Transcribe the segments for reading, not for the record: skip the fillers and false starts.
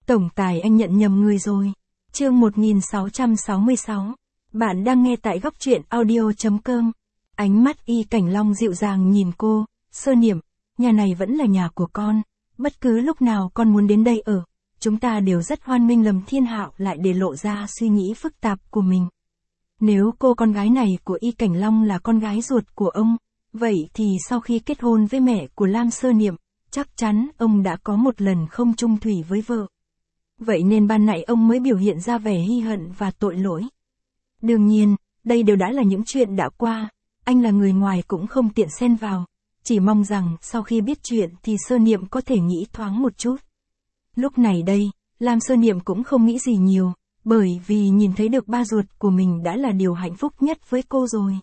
Tổng tài anh nhận nhầm người rồi. Chương 1666. Bạn đang nghe tại góc truyện audio.com. Ánh mắt Y Cảnh Long dịu dàng nhìn cô, Sơ Niệm, nhà này vẫn là nhà của con, bất cứ lúc nào con muốn đến đây ở, chúng ta đều rất hoan nghênh. Lâm Thiên Hạo lại để lộ ra suy nghĩ phức tạp của mình. Nếu cô con gái này của Y Cảnh Long là con gái ruột của ông, vậy thì sau khi kết hôn với mẹ của Lam Sơ Niệm, chắc chắn ông đã có một lần không chung thủy với vợ. Vậy nên ban nãy ông mới biểu hiện ra vẻ hy hận và tội lỗi. Đương nhiên, đây đều đã là những chuyện đã qua, anh là người ngoài cũng không tiện xen vào, chỉ mong rằng sau khi biết chuyện thì Sơ Niệm có thể nghĩ thoáng một chút. Lúc này đây, Lam Sơ Niệm cũng không nghĩ gì nhiều, bởi vì nhìn thấy được ba ruột của mình đã là điều hạnh phúc nhất với cô rồi.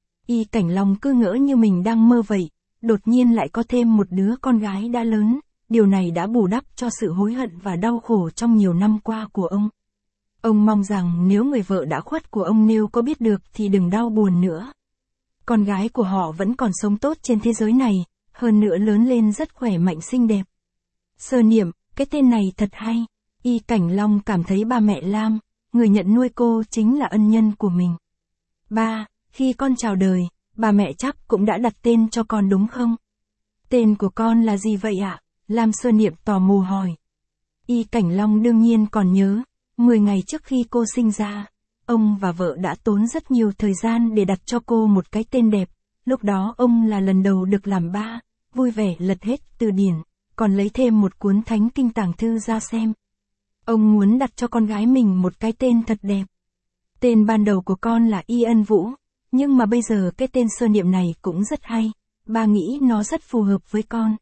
Y Cảnh Long cứ ngỡ như mình đang mơ vậy, đột nhiên lại có thêm một đứa con gái đã lớn, điều này đã bù đắp cho sự hối hận và đau khổ trong nhiều năm qua của ông. Ông mong rằng nếu người vợ đã khuất của ông nếu có biết được thì đừng đau buồn nữa. Con gái của họ vẫn còn sống tốt trên thế giới này, hơn nữa lớn lên rất khỏe mạnh xinh đẹp. Sơ Niệm, cái tên này thật hay. Y Cảnh Long cảm thấy ba mẹ Lam, người nhận nuôi cô chính là ân nhân của mình. Ba, khi con chào đời, bà mẹ chắc cũng đã đặt tên cho con đúng không? Tên của con là gì vậy ạ? Lam Sơ Niệm tò mò hỏi. Y Cảnh Long đương nhiên còn nhớ, 10 ngày trước khi cô sinh ra, ông và vợ đã tốn rất nhiều thời gian để đặt cho cô một cái tên đẹp. Lúc đó ông là lần đầu được làm ba, vui vẻ lật hết từ điển, còn lấy thêm một cuốn thánh kinh tàng thư ra xem. Ông muốn đặt cho con gái mình một cái tên thật đẹp. Tên ban đầu của con là Y Ân Vũ, nhưng mà bây giờ cái tên Sơ Niệm này cũng rất hay, ba nghĩ nó rất phù hợp với con.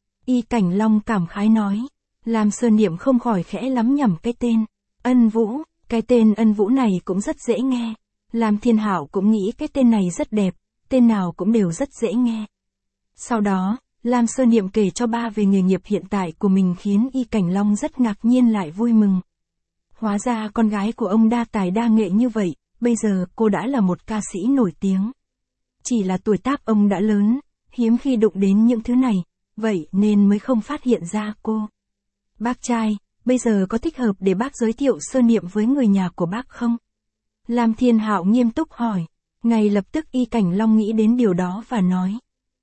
Y Cảnh Long cảm khái nói, làm Sơ Niệm không khỏi khẽ lắm nhẩm cái tên Ân Vũ, cái tên Ân Vũ này cũng rất dễ nghe. Lam Thiên Hạo cũng nghĩ cái tên này rất đẹp, tên nào cũng đều rất dễ nghe. Sau đó, Lam Sơ Niệm kể cho ba về nghề nghiệp hiện tại của mình khiến Y Cảnh Long rất ngạc nhiên lại vui mừng. Hóa ra con gái của ông đa tài đa nghệ như vậy, bây giờ cô đã là một ca sĩ nổi tiếng. Chỉ là tuổi tác ông đã lớn, hiếm khi đụng đến những thứ này, vậy nên mới không phát hiện ra cô. Bác trai, bây giờ có thích hợp để bác giới thiệu Sơ Niệm với người nhà của bác không? Lam Thiên Hạo nghiêm túc hỏi. Ngay lập tức Y Cảnh Long nghĩ đến điều đó và nói.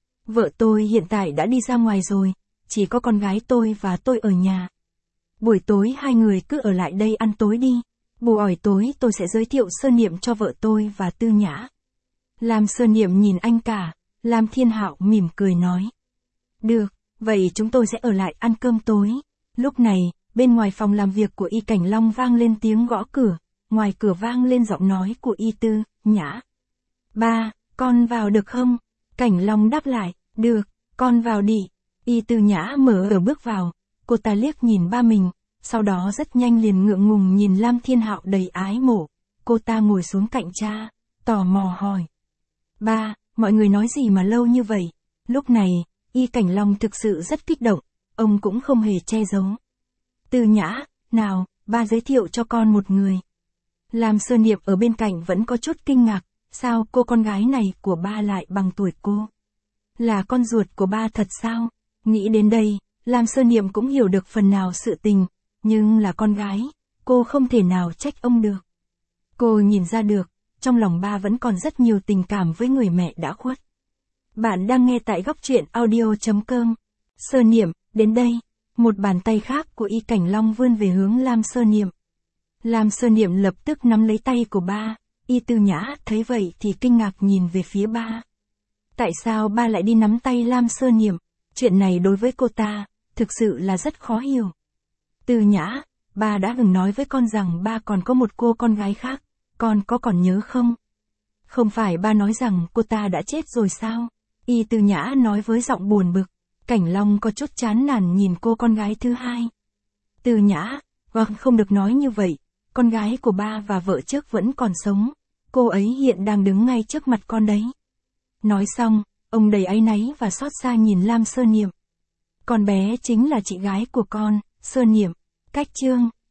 Vợ tôi hiện tại đã đi ra ngoài rồi, chỉ có con gái tôi và tôi ở nhà. Buổi tối hai người cứ ở lại đây ăn tối đi, buổi tối tôi sẽ giới thiệu Sơ Niệm cho vợ tôi và Tư Nhã. Lam Sơ Niệm nhìn anh cả, Lam Thiên Hạo mỉm cười nói. Được, vậy chúng tôi sẽ ở lại ăn cơm tối. Lúc này, bên ngoài phòng làm việc của Y Cảnh Long vang lên tiếng gõ cửa, ngoài cửa vang lên giọng nói của Y Tư Nhã. Ba, con vào được không? Cảnh Long đáp lại, được, con vào đi. Y Tư Nhã mở cửa bước vào, cô ta liếc nhìn ba mình, sau đó rất nhanh liền ngượng ngùng nhìn Lam Thiên Hạo đầy ái mộ. Cô ta ngồi xuống cạnh cha, tò mò hỏi. Ba, mọi người nói gì mà lâu như vậy? Lúc này, Y Cảnh Long thực sự rất kích động, ông cũng không hề che giấu. Tư Nhã, nào, ba giới thiệu cho con một người. Lam Sơ Niệm ở bên cạnh vẫn có chút kinh ngạc, sao cô con gái này của ba lại bằng tuổi cô? Là con ruột của ba thật sao? Nghĩ đến đây, Lam Sơ Niệm cũng hiểu được phần nào sự tình, nhưng là con gái, cô không thể nào trách ông được. Cô nhìn ra được, trong lòng ba vẫn còn rất nhiều tình cảm với người mẹ đã khuất. Bạn đang nghe tại góc truyện audio.com. Sơ Niệm, đến đây. Một bàn tay khác của Y Cảnh Long vươn về hướng Lam Sơ Niệm. Lam Sơ Niệm lập tức nắm lấy tay của ba. Y Tư Nhã thấy vậy thì kinh ngạc nhìn về phía ba. Tại sao ba lại đi nắm tay Lam Sơ Niệm? Chuyện này đối với cô ta, thực sự là rất khó hiểu. Tư Nhã, ba đã từng nói với con rằng ba còn có một cô con gái khác, con có còn nhớ không? Không phải ba nói rằng cô ta đã chết rồi sao? Y Tư Nhã nói với giọng buồn bực. Cảnh Long có chút chán nản nhìn cô con gái thứ hai. Tư Nhã, không được nói như vậy, con gái của ba và vợ trước vẫn còn sống, cô ấy hiện đang đứng ngay trước mặt con đấy. Nói xong, ông đầy áy náy và xót xa nhìn Lam Sơ Niệm. Con bé chính là chị gái của con, Sơ Niệm. Cách chương